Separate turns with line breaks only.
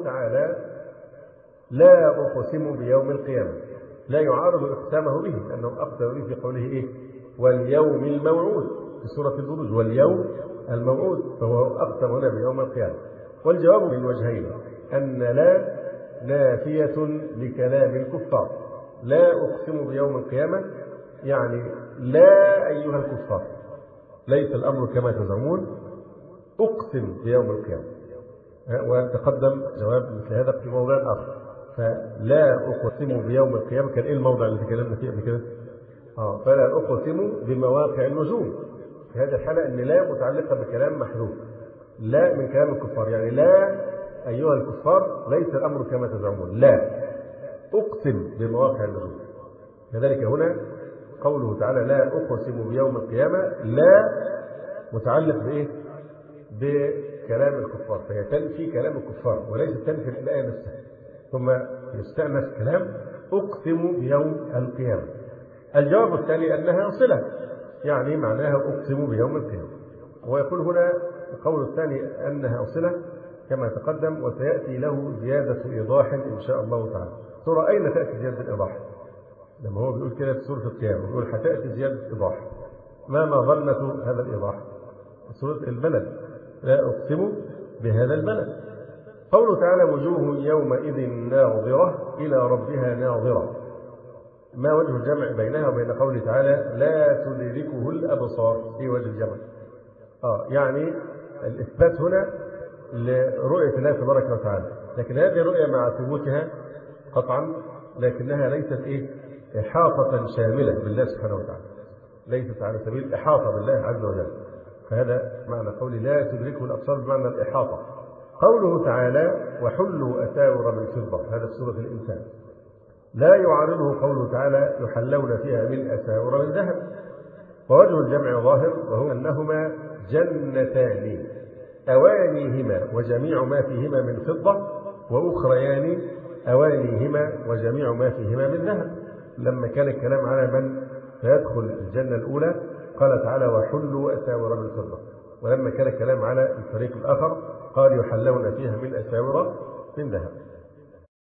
تعالى لا أقسم بيوم القيامة لا يعارض إقسامه به، لأنه أقسم به في قوله إيه؟ واليوم الموعود في سورة البروج، واليوم الموعود، فهو أقسم هنا بيوم القيامة. والجواب من وجهين، أن لا نافية لكلام الكفار، لا أقسم بيوم القيامة يعني لا أيها الكفار، ليس الأمر كما تزعمون، أقسم بيوم القيامة. وتقدم جواب مثل هذا في موضع آخر. فلا أقسم بيوم القيامة كان إيه الموضع اللي تكلمنا فيه قبل كده؟ فلا أقسم بمواقع النجوم. في هذه الحالة أن لا متعلقة بكلام محذوف، لا من كلام الكفار، يعني لا أيها الكفار ليس الأمر كما تزعمون، لا أقسم بمواقع النجوم. كذلك هنا قوله تعالى لا أقسم بيوم القيامة، لا متعلق بإيه؟ بكلام الكفار، فهي تنفي كلام الكفار وليس تنفي الآية نفسها، ثم يستأنف كلام أقسم بيوم القيامة. الجواب الثاني أنها صلة، يعني معناها أقسم بيوم القيامة. ويقول هنا القول الثاني أنها صلة كما تقدم، وسيأتي له زيادة إيضاح إن شاء الله تعالى. ترى أين تأتي زيادة الإيضاح؟ لما هو بيقول كده في سورة القيامة بيقول حتأتي زيادة إيضاح، ما ظنة هذا الإيضاح؟ سورة البلد، لا أقسم بهذا البلد. قوله تعالى وجوه يومئذ ناظرة إلى ربها ناظرة، ما وجه الجمع بينها وبين قوله تعالى لا تدركه الأبصار؟ في وجه الجمع يعني الإثبات هنا لرؤية الله تبارك وتعالى، لكن هذه الرؤية مع ثبوتها قطعا لكنها ليست إحاطة شاملة بالله سبحانه وتعالى، ليست على سبيل الإحاطة بالله عز وجل. فهذا معنى قول لا تدركه الأبصار بمعنى الإحاطة. قوله تعالى وحلوا أساور من فضة، هذا في سورة الإنسان، لا يعارضه قوله تعالى يحلون فيها من أساور من ذهب. ووجه الجمع ظاهر، وهو أنهما جنتان أوانيهما وجميع ما فيهما من فضة، وأخريان أوانيهما وجميع ما فيهما من ذهب. لما كان الكلام على من سيدخل الجنة الأولى قال تعالى وحلوا أساور من فضة، ولما كان الكلام على الفريق الآخر قال يحلون فيها من أساور من ذهب.